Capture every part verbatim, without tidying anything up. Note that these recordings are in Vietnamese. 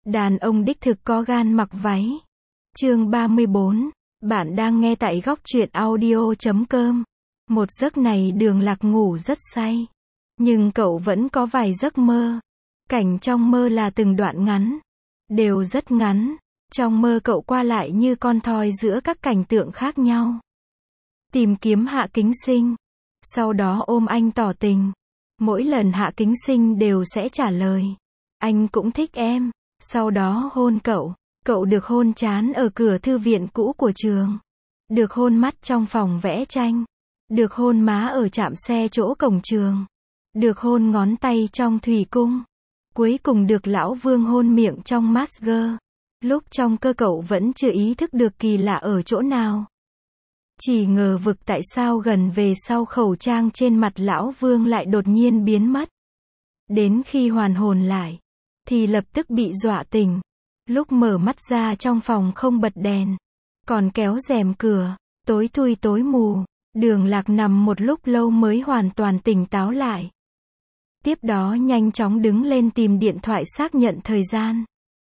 Đàn ông đích thực có gan mặc váy. Chương ba mươi bốn. Bạn đang nghe tại góc truyện audio chấm com. Một giấc này Đường Lạc ngủ rất say. Nhưng cậu vẫn có vài giấc mơ. Cảnh trong mơ là từng đoạn ngắn. Đều rất ngắn. Trong mơ cậu qua lại như con thoi giữa các cảnh tượng khác nhau. Tìm kiếm Hạ Kính Sinh. Sau đó ôm anh tỏ tình. Mỗi lần Hạ Kính Sinh đều sẽ trả lời. Anh cũng thích em. Sau đó hôn cậu. Cậu được hôn trán ở cửa thư viện cũ của trường. Được hôn mắt trong phòng vẽ tranh. Được hôn má ở trạm xe chỗ cổng trường. Được hôn ngón tay trong thủy cung. Cuối cùng được lão Vương hôn miệng trong massage. Lúc trong cơ cậu vẫn chưa ý thức được kỳ lạ ở chỗ nào. Chỉ ngờ vực tại sao gần về sau khẩu trang trên mặt lão Vương lại đột nhiên biến mất. Đến khi hoàn hồn lại, thì lập tức bị dọa tỉnh. Lúc mở mắt ra trong phòng không bật đèn, còn kéo rèm cửa, tối thui tối mù. Đường Lạc nằm một lúc lâu mới hoàn toàn tỉnh táo lại. Tiếp đó nhanh chóng đứng lên tìm điện thoại xác nhận thời gian.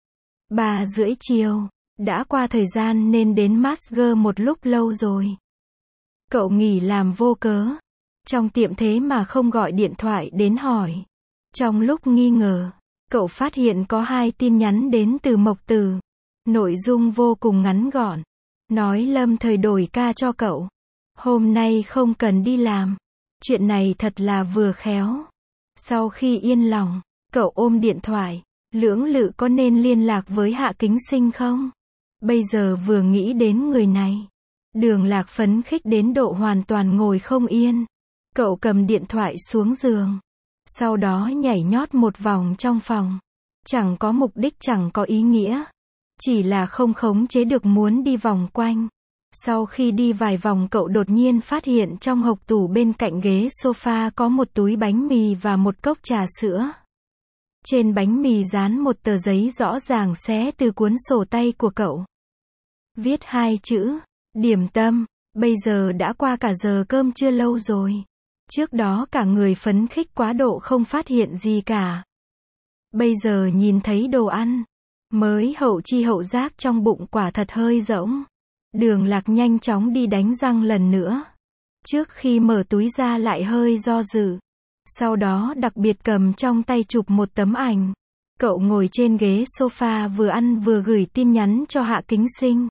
Ba rưỡi chiều, đã qua thời gian nên đến massage một lúc lâu rồi. Cậu nghỉ làm vô cớ. Trong tiệm thế mà không gọi điện thoại đến hỏi. Trong lúc nghi ngờ, cậu phát hiện có hai tin nhắn đến từ Mộc Từ. Nội dung vô cùng ngắn gọn. Nói lâm thời đổi ca cho cậu. Hôm nay không cần đi làm. Chuyện này thật là vừa khéo. Sau khi yên lòng, cậu ôm điện thoại. Lưỡng lự có nên liên lạc với Hạ Kính Sinh không? Bây giờ vừa nghĩ đến người này. Đường Lạc phấn khích đến độ hoàn toàn ngồi không yên. Cậu cầm điện thoại xuống giường. Sau đó nhảy nhót một vòng trong phòng. Chẳng có mục đích, chẳng có ý nghĩa. Chỉ là không khống chế được muốn đi vòng quanh. Sau khi đi vài vòng cậu đột nhiên phát hiện trong hộc tủ bên cạnh ghế sofa có một túi bánh mì và một cốc trà sữa. Trên bánh mì dán một tờ giấy rõ ràng xé từ cuốn sổ tay của cậu. Viết hai chữ, điểm tâm. Bây giờ đã qua cả giờ cơm trưa lâu rồi. Trước đó cả người phấn khích quá độ không phát hiện gì cả. Bây giờ nhìn thấy đồ ăn, mới hậu chi hậu giác trong bụng quả thật hơi rỗng. Đường Lạc nhanh chóng đi đánh răng lần nữa. Trước khi mở túi ra lại hơi do dự. Sau đó đặc biệt cầm trong tay chụp một tấm ảnh. Cậu ngồi trên ghế sofa vừa ăn vừa gửi tin nhắn cho Hạ Kính Sinh.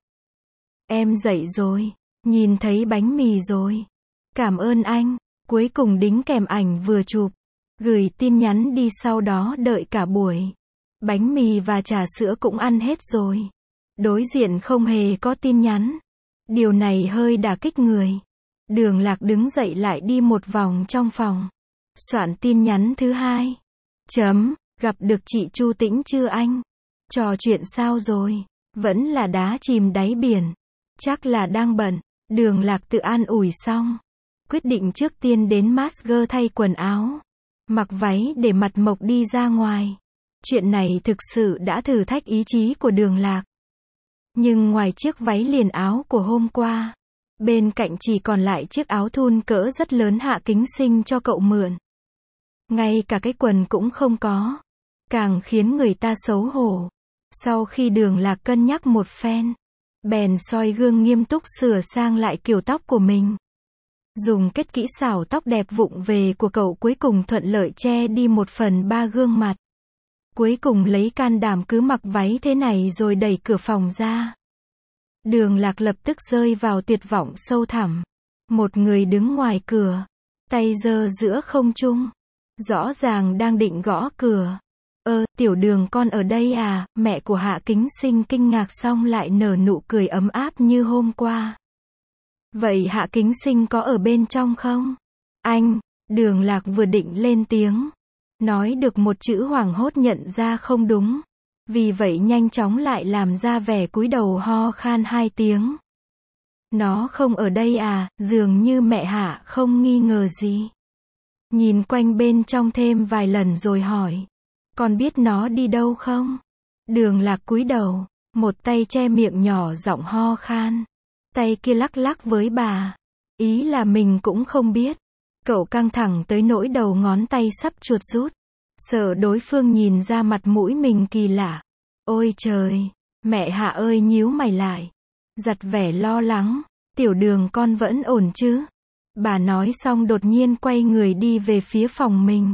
Em dậy rồi. Nhìn thấy bánh mì rồi. Cảm ơn anh. Cuối cùng đính kèm ảnh vừa chụp. Gửi tin nhắn đi, sau đó đợi cả buổi. Bánh mì và trà sữa cũng ăn hết rồi. Đối diện không hề có tin nhắn. Điều này hơi đả kích người. Đường Lạc đứng dậy lại đi một vòng trong phòng. Soạn tin nhắn thứ hai. Chấm, gặp được chị Chu Tĩnh chưa anh? Trò chuyện sao rồi? Vẫn là đá chìm đáy biển. Chắc là đang bận. Đường Lạc tự an ủi xong. Quyết định trước tiên đến massage thay quần áo. Mặc váy để mặt mộc đi ra ngoài. Chuyện này thực sự đã thử thách ý chí của Đường Lạc. Nhưng ngoài chiếc váy liền áo của hôm qua, bên cạnh chỉ còn lại chiếc áo thun cỡ rất lớn Hạ Kính Sinh cho cậu mượn. Ngay cả cái quần cũng không có. Càng khiến người ta xấu hổ. Sau khi Đường Lạc cân nhắc một phen, bèn soi gương nghiêm túc sửa sang lại kiểu tóc của mình. Dùng kết kỹ xảo tóc đẹp vụng về của cậu cuối cùng thuận lợi che đi một phần ba gương mặt. Cuối cùng lấy can đảm cứ mặc váy thế này rồi đẩy cửa phòng ra. Đường Lạc lập tức rơi vào tuyệt vọng sâu thẳm. Một người đứng ngoài cửa, tay giơ giữa không trung. Rõ ràng đang định gõ cửa. Ơ, tiểu Đường con ở đây à? Mẹ của Hạ Kính Sinh kinh ngạc xong lại nở nụ cười ấm áp như hôm qua. Vậy Hạ Kính Sinh có ở bên trong không? Anh, Đường Lạc vừa định lên tiếng. Nói được một chữ hoảng hốt nhận ra không đúng. Vì vậy nhanh chóng lại làm ra vẻ cúi đầu ho khan hai tiếng. Nó không ở đây à? Dường như mẹ Hạ không nghi ngờ gì. Nhìn quanh bên trong thêm vài lần rồi hỏi. Con biết nó đi đâu không? Đường Lạc cúi đầu, một tay che miệng nhỏ giọng ho khan. Tay kia lắc lắc với bà. Ý là mình cũng không biết. Cậu căng thẳng tới nỗi đầu ngón tay sắp chuột rút. Sợ đối phương nhìn ra mặt mũi mình kỳ lạ. Ôi trời, mẹ Hạ ơi nhíu mày lại. Giặt vẻ lo lắng, tiểu đường con vẫn ổn chứ? Bà nói xong đột nhiên quay người đi về phía phòng mình.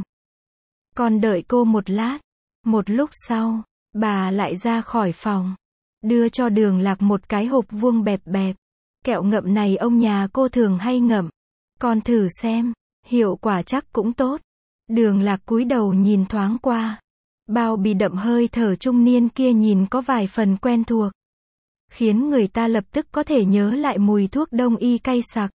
Con đợi cô một lát. Một lúc sau, bà lại ra khỏi phòng. Đưa cho Đường Lạc một cái hộp vuông bẹp bẹp. Kẹo ngậm này ông nhà cô thường hay ngậm. Con thử xem, hiệu quả chắc cũng tốt. Đường Lạc cúi đầu nhìn thoáng qua. Bao bì đậm hơi thở trung niên kia nhìn có vài phần quen thuộc. Khiến người ta lập tức có thể nhớ lại mùi thuốc đông y cay sặc.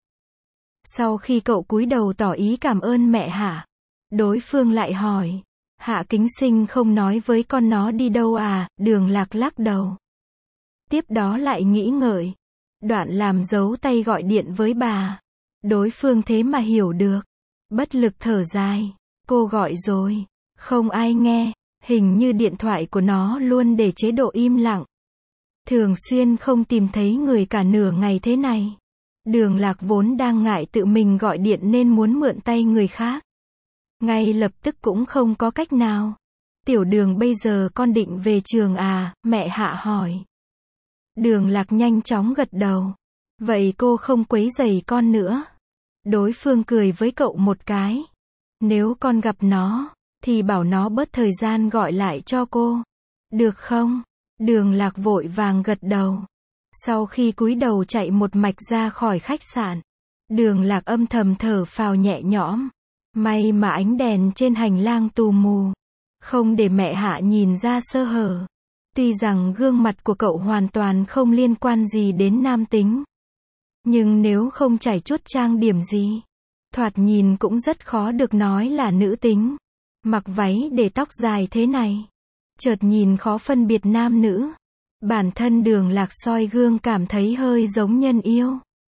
Sau khi cậu cúi đầu tỏ ý cảm ơn mẹ Hạ, đối phương lại hỏi, Hạ Kính Sinh không nói với con nó đi đâu à? Đường Lạc lắc đầu. Tiếp đó lại nghĩ ngợi. Đoạn làm dấu tay gọi điện với bà. Đối phương thế mà hiểu được. Bất lực thở dài. Cô gọi rồi. Không ai nghe. Hình như điện thoại của nó luôn để chế độ im lặng. Thường xuyên không tìm thấy người cả nửa ngày thế này. Đường Lạc vốn đang ngại tự mình gọi điện nên muốn mượn tay người khác. Ngay lập tức cũng không có cách nào. Tiểu Đường bây giờ con định về trường à? Mẹ Hạ hỏi. Đường Lạc nhanh chóng gật đầu. Vậy cô không quấy rầy con nữa. Đối phương cười với cậu một cái. Nếu con gặp nó, thì bảo nó bớt thời gian gọi lại cho cô. Được không? Đường Lạc vội vàng gật đầu. Sau khi cúi đầu chạy một mạch ra khỏi khách sạn, Đường Lạc âm thầm thở phào nhẹ nhõm. May mà ánh đèn trên hành lang tù mù, không để mẹ Hạ nhìn ra sơ hở. Tuy rằng gương mặt của cậu hoàn toàn không liên quan gì đến nam tính, nhưng nếu không chảy chuốt trang điểm gì, thoạt nhìn cũng rất khó được nói là nữ tính. Mặc váy để tóc dài thế này, chợt nhìn khó phân biệt nam nữ. Bản thân Đường Lạc soi gương cảm thấy hơi giống Nhân Yêu.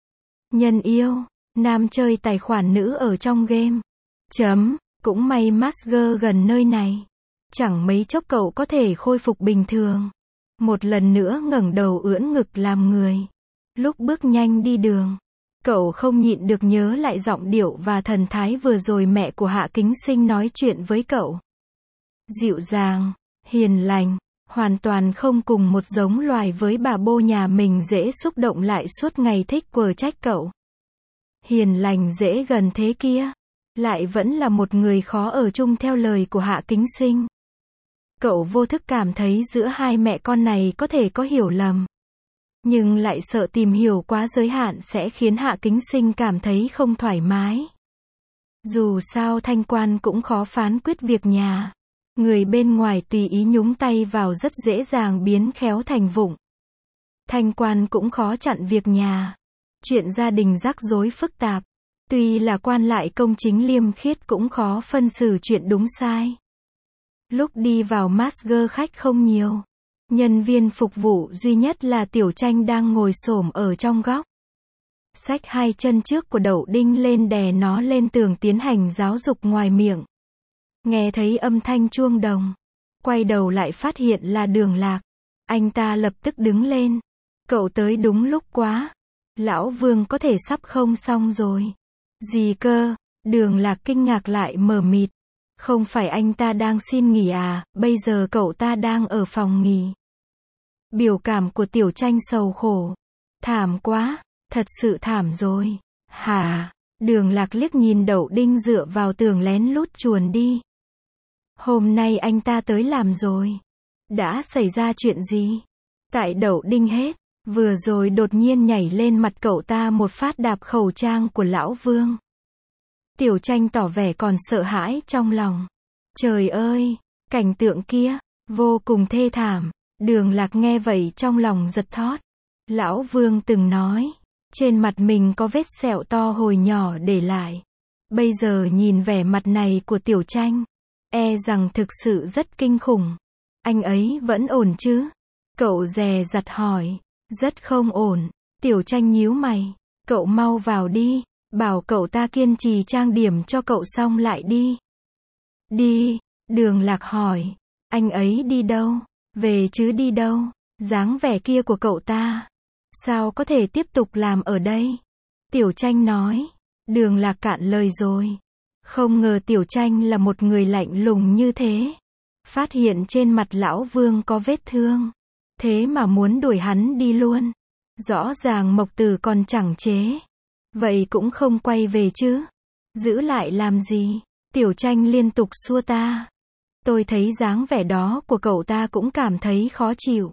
Nhân Yêu, nam chơi tài khoản nữ ở trong game. Chấm, cũng may Masger gần nơi này. Chẳng mấy chốc cậu có thể khôi phục bình thường. Một lần nữa ngẩng đầu ưỡn ngực làm người. Lúc bước nhanh đi đường, cậu không nhịn được nhớ lại giọng điệu và thần thái vừa rồi mẹ của Hạ Kính Sinh nói chuyện với cậu. Dịu dàng, hiền lành, hoàn toàn không cùng một giống loài với bà bô nhà mình dễ xúc động lại suốt ngày thích quở trách cậu. Hiền lành dễ gần thế kia, lại vẫn là một người khó ở chung theo lời của Hạ Kính Sinh. Cậu vô thức cảm thấy giữa hai mẹ con này có thể có hiểu lầm. Nhưng lại sợ tìm hiểu quá giới hạn sẽ khiến Hạ Kính Sinh cảm thấy không thoải mái. Dù sao Thanh Quan cũng khó phán quyết việc nhà. Người bên ngoài tùy ý nhúng tay vào rất dễ dàng biến khéo thành vụng. Thanh Quan cũng khó chặn việc nhà. Chuyện gia đình rắc rối phức tạp. Tuy là quan lại công chính liêm khiết cũng khó phân xử chuyện đúng sai. Lúc đi vào Masger khách không nhiều. Nhân viên phục vụ duy nhất là Tiểu Tranh đang ngồi xổm ở trong góc. Xách hai chân trước của Đậu Đinh lên đè nó lên tường tiến hành giáo dục ngoài miệng. Nghe thấy âm thanh chuông đồng, quay đầu lại phát hiện là Đường Lạc. Anh ta lập tức đứng lên. Cậu tới đúng lúc quá. Lão Vương có thể sắp không xong rồi. Gì cơ? Đường Lạc kinh ngạc lại mờ mịt. Không phải anh ta đang xin nghỉ à? Bây giờ cậu ta đang ở phòng nghỉ. Biểu cảm của Tiểu Tranh sầu khổ. Thảm quá, thật sự thảm rồi. Hả? Đường Lạc liếc nhìn Đậu Đinh dựa vào tường lén lút chuồn đi. Hôm nay anh ta tới làm rồi. Đã xảy ra chuyện gì? Tại Đậu Đinh hết. Vừa rồi đột nhiên nhảy lên mặt cậu ta một phát đạp khẩu trang của Lão Vương. Tiểu Tranh tỏ vẻ còn sợ hãi trong lòng. Trời ơi, cảnh tượng kia, vô cùng thê thảm. Đường Lạc nghe vậy trong lòng giật thót. Lão Vương từng nói, trên mặt mình có vết sẹo to hồi nhỏ để lại. Bây giờ nhìn vẻ mặt này của Tiểu Tranh, e rằng thực sự rất kinh khủng. Anh ấy vẫn ổn chứ? Cậu dè dặt hỏi. Rất không ổn. Tiểu Tranh nhíu mày. Cậu mau vào đi. Bảo cậu ta kiên trì trang điểm cho cậu xong lại đi. Đi. Đường Lạc hỏi. Anh ấy đi đâu? Về chứ đi đâu? Dáng vẻ kia của cậu ta, sao có thể tiếp tục làm ở đây? Tiểu Tranh nói. Đường Lạc cạn lời rồi. Không ngờ Tiểu Tranh là một người lạnh lùng như thế. phát hiện trên mặt lão Vương có vết thương. Thế mà muốn đuổi hắn đi luôn. Rõ ràng Mộc Tử còn chẳng chế. Vậy cũng không quay về chứ. Giữ lại làm gì? Tiểu Tranh liên tục xua ta. Tôi thấy dáng vẻ đó của cậu ta cũng cảm thấy khó chịu.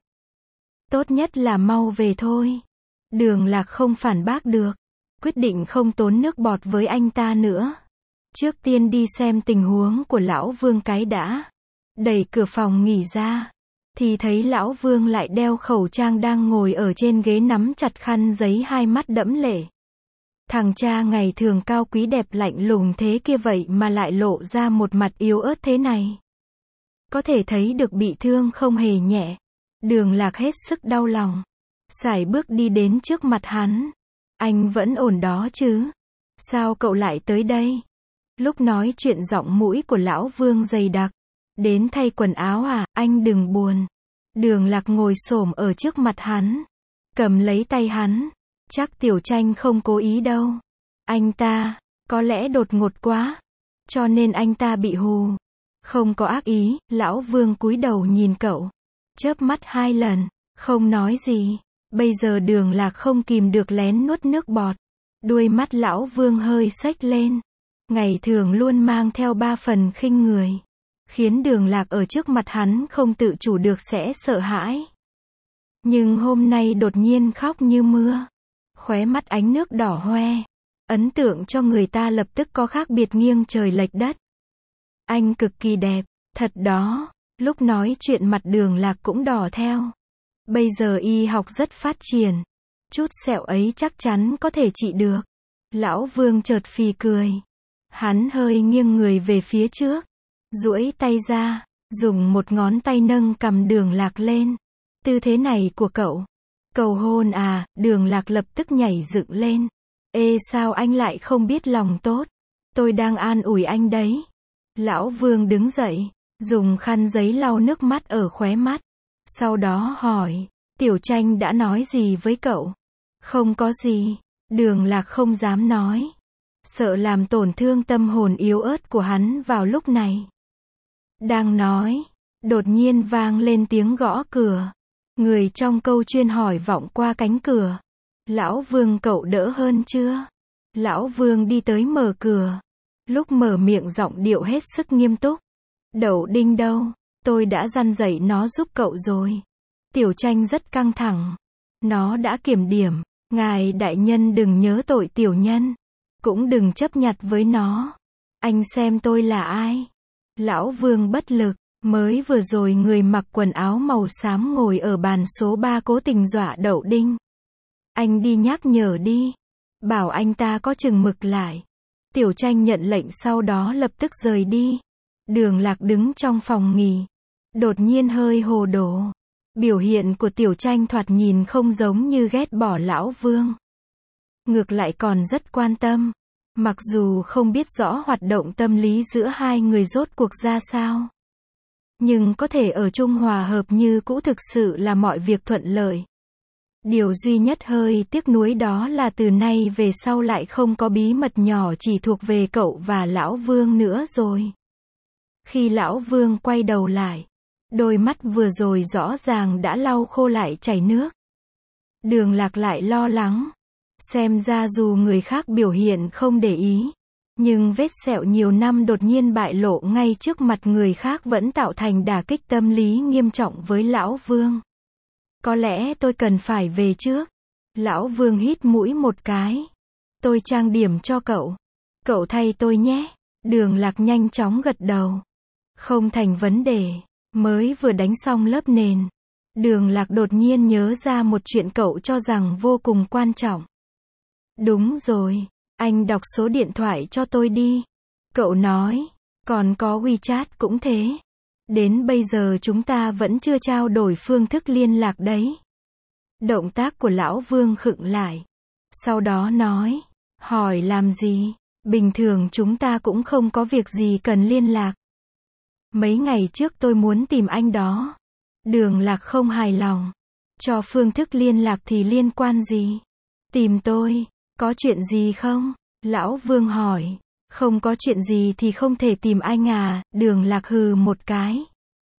Tốt nhất là mau về thôi. Đường Lạc không phản bác được. Quyết định không tốn nước bọt với anh ta nữa. Trước tiên đi xem tình huống của lão Vương cái đã. Đẩy cửa phòng nghỉ ra. Thì thấy lão Vương lại đeo khẩu trang đang ngồi ở trên ghế nắm chặt khăn giấy, hai mắt đẫm lệ. Thằng cha ngày thường cao quý đẹp lạnh lùng thế kia vậy mà lại lộ ra một mặt yếu ớt thế này. Có thể thấy được bị thương không hề nhẹ. Đường Lạc hết sức đau lòng. Sải bước đi đến trước mặt hắn. Anh vẫn ổn đó chứ? Sao cậu lại tới đây? Lúc nói chuyện giọng mũi của lão Vương dày đặc. Đến thay quần áo à, anh đừng buồn. Đường Lạc ngồi xổm ở trước mặt hắn. Cầm lấy tay hắn. Chắc Tiểu Tranh không cố ý đâu. Anh ta, có lẽ đột ngột quá. Cho nên anh ta bị hù. Không có ác ý, lão Vương cúi đầu nhìn cậu. Chớp mắt hai lần, không nói gì. Bây giờ Đường Lạc không kìm được lén nuốt nước bọt. Đuôi mắt lão Vương hơi xếch lên. Ngày thường luôn mang theo ba phần khinh người. Khiến Đường Lạc ở trước mặt hắn không tự chủ được sẽ sợ hãi. Nhưng hôm nay đột nhiên khóc như mưa. Khóe mắt ánh nước đỏ hoe. Ấn tượng cho người ta lập tức có khác biệt nghiêng trời lệch đất. Anh cực kỳ đẹp, thật đó. Lúc nói chuyện mặt Đường Lạc cũng đỏ theo. Bây giờ y học rất phát triển. Chút sẹo ấy chắc chắn có thể trị được. Lão Vương chợt phì cười. Hắn hơi nghiêng người về phía trước. Duỗi tay ra, dùng một ngón tay nâng cầm Đường Lạc lên. Tư thế này của cậu. Cầu hôn à? Đường Lạc lập tức nhảy dựng lên. Ê, sao anh lại không biết lòng tốt? Tôi đang an ủi anh đấy. Lão Vương đứng dậy, dùng khăn giấy lau nước mắt ở khóe mắt. Sau đó hỏi, Tiểu Tranh đã nói gì với cậu? Không có gì. Đường Lạc không dám nói. Sợ làm tổn thương tâm hồn yếu ớt của hắn vào lúc này. Đang nói, đột nhiên vang lên tiếng gõ cửa. Người trong câu chuyên hỏi vọng qua cánh cửa. Lão Vương, cậu đỡ hơn chưa? Lão Vương đi tới mở cửa. Lúc mở miệng giọng điệu hết sức nghiêm túc. Đậu Đinh đâu? Tôi đã dặn dạy nó giúp cậu rồi. Tiểu Tranh rất căng thẳng. Nó đã kiểm điểm. Ngài đại nhân đừng nhớ tội tiểu nhân. Cũng đừng chấp nhặt với nó. Anh xem tôi là ai? Lão Vương bất lực. Mới vừa rồi người mặc quần áo màu xám ngồi ở bàn số ba cố tình dọa Đậu Đinh. Anh đi nhắc nhở đi. Bảo anh ta có chừng mực lại. Tiểu Tranh nhận lệnh sau đó lập tức rời đi. Đường Lạc đứng trong phòng nghỉ. Đột nhiên hơi hồ đồ. Biểu hiện của Tiểu Tranh thoạt nhìn không giống như ghét bỏ lão Vương. Ngược lại còn rất quan tâm. Mặc dù không biết rõ hoạt động tâm lý giữa hai người rốt cuộc ra sao. Nhưng có thể ở chung hòa hợp như cũ thực sự là mọi việc thuận lợi. Điều duy nhất hơi tiếc nuối đó là từ nay về sau lại không có bí mật nhỏ chỉ thuộc về cậu và lão Vương nữa rồi. Khi lão Vương quay đầu lại, đôi mắt vừa rồi rõ ràng đã lau khô lại chảy nước. Đường Lạc lại lo lắng. Xem ra dù người khác biểu hiện không để ý, nhưng vết sẹo nhiều năm đột nhiên bại lộ ngay trước mặt người khác vẫn tạo thành đả kích tâm lý nghiêm trọng với lão Vương. Có lẽ tôi cần phải về trước. Lão Vương hít mũi một cái. Tôi trang điểm cho cậu. Cậu thay tôi nhé. Đường Lạc nhanh chóng gật đầu. Không thành vấn đề. Mới vừa đánh xong lớp nền. Đường Lạc đột nhiên nhớ ra một chuyện cậu cho rằng vô cùng quan trọng. Đúng rồi. Anh đọc số điện thoại cho tôi đi. Cậu nói. Còn có WeChat cũng thế. Đến bây giờ chúng ta vẫn chưa trao đổi phương thức liên lạc đấy. Động tác của lão Vương khựng lại. Sau đó nói. Hỏi làm gì? Bình thường chúng ta cũng không có việc gì cần liên lạc. Mấy ngày trước tôi muốn tìm anh đó. Đường Lạc không hài lòng. Cho phương thức liên lạc thì liên quan gì? Tìm tôi. Có chuyện gì không? Lão Vương hỏi. Không có chuyện gì thì không thể tìm anh à? Đường Lạc hừ một cái.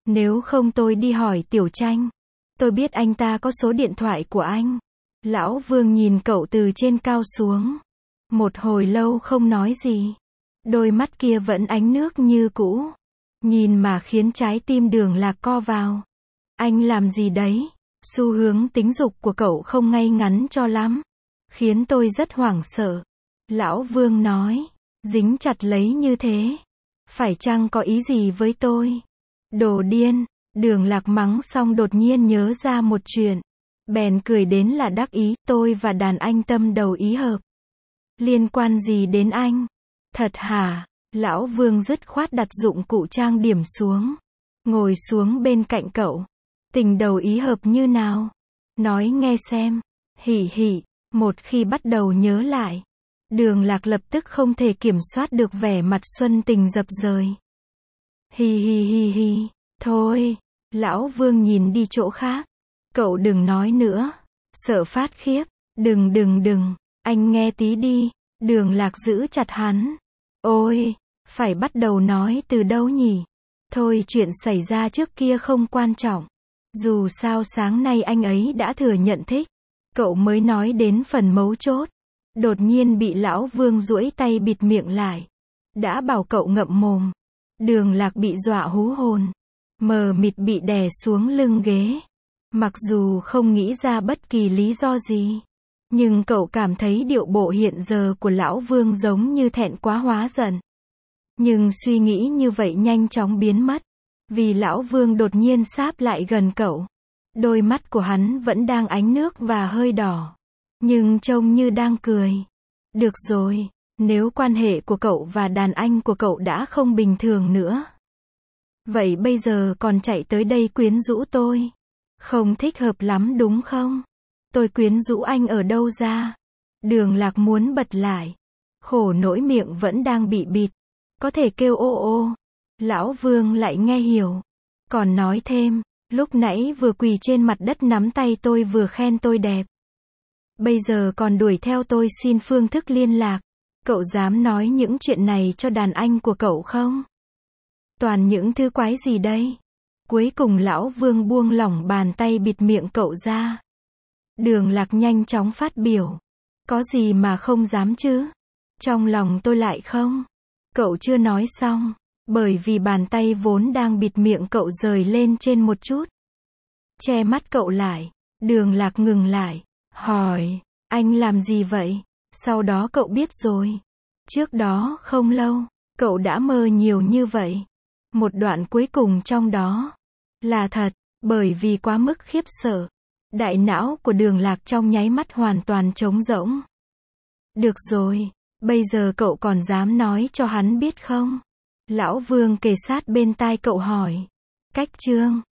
Nếu không tôi đi hỏi Tiểu Tranh. Tôi biết anh ta có số điện thoại của anh. Lão Vương nhìn cậu từ trên cao xuống. Một hồi lâu không nói gì. Đôi mắt kia vẫn ánh nước như cũ. Nhìn mà khiến trái tim Đường Lạc co vào. Anh làm gì đấy? Xu hướng tính dục của cậu không ngay ngắn cho lắm. Khiến tôi rất hoảng sợ. Lão Vương nói. Dính chặt lấy như thế. Phải chăng có ý gì với tôi? Đồ điên. Đường Lạc mắng xong đột nhiên nhớ ra một chuyện. Bèn cười đến là đắc ý. Tôi và đàn anh tâm đầu ý hợp. Liên quan gì đến anh? Thật hả? Lão Vương dứt khoát đặt dụng cụ trang điểm xuống. Ngồi xuống bên cạnh cậu. Tình đầu ý hợp như nào? Nói nghe xem. Hỉ hỉ. Một khi bắt đầu nhớ lại. Đường Lạc lập tức không thể kiểm soát được vẻ mặt xuân tình dập dờn. Hi hi hi hi. Thôi. Lão Vương nhìn đi chỗ khác. Cậu đừng nói nữa. Sợ phát khiếp. Đừng đừng đừng. Anh nghe tí đi. Đường Lạc giữ chặt hắn. Ôi. Phải bắt đầu nói từ đâu nhỉ? Thôi chuyện xảy ra trước kia không quan trọng. Dù sao sáng nay anh ấy đã thừa nhận thích. Cậu mới nói đến phần mấu chốt. Đột nhiên bị Lão Vương duỗi tay bịt miệng lại. Đã bảo cậu ngậm mồm. Đường Lạc bị dọa hú hồn. Mờ mịt bị đè xuống lưng ghế. Mặc dù không nghĩ ra bất kỳ lý do gì. Nhưng cậu cảm thấy điệu bộ hiện giờ của Lão Vương giống như thẹn quá hóa giận. Nhưng suy nghĩ như vậy nhanh chóng biến mất. Vì Lão Vương đột nhiên sáp lại gần cậu. Đôi mắt của hắn vẫn đang ánh nước và hơi đỏ. Nhưng trông như đang cười. Được rồi, nếu quan hệ của cậu và đàn anh của cậu đã không bình thường nữa. Vậy bây giờ còn chạy tới đây quyến rũ tôi. Không thích hợp lắm đúng không? Tôi quyến rũ anh ở đâu ra? Đường Lạc muốn bật lại. Khổ nỗi miệng vẫn đang bị bịt. Có thể kêu ô ô. Lão Vương lại nghe hiểu. Còn nói thêm, lúc nãy vừa quỳ trên mặt đất nắm tay tôi vừa khen tôi đẹp. Bây giờ còn đuổi theo tôi xin phương thức liên lạc. Cậu dám nói những chuyện này cho đàn anh của cậu không? Toàn những thứ quái gì đây? Cuối cùng Lão Vương buông lỏng bàn tay bịt miệng cậu ra. Đường Lạc nhanh chóng phát biểu. Có gì mà không dám chứ? Trong lòng tôi lại không. Cậu chưa nói xong. Bởi vì bàn tay vốn đang bịt miệng cậu rời lên trên một chút. Che mắt cậu lại. Đường Lạc ngừng lại. Hỏi. Anh làm gì vậy? Sau đó cậu biết rồi. Trước đó không lâu. Cậu đã mơ nhiều như vậy. Một đoạn cuối cùng trong đó. Là thật. Bởi vì quá mức khiếp sợ. Đại não của Đường Lạc trong nháy mắt hoàn toàn trống rỗng. Được rồi. Bây giờ cậu còn dám nói cho hắn biết không? Lão Vương kề sát bên tai cậu hỏi. Cách chương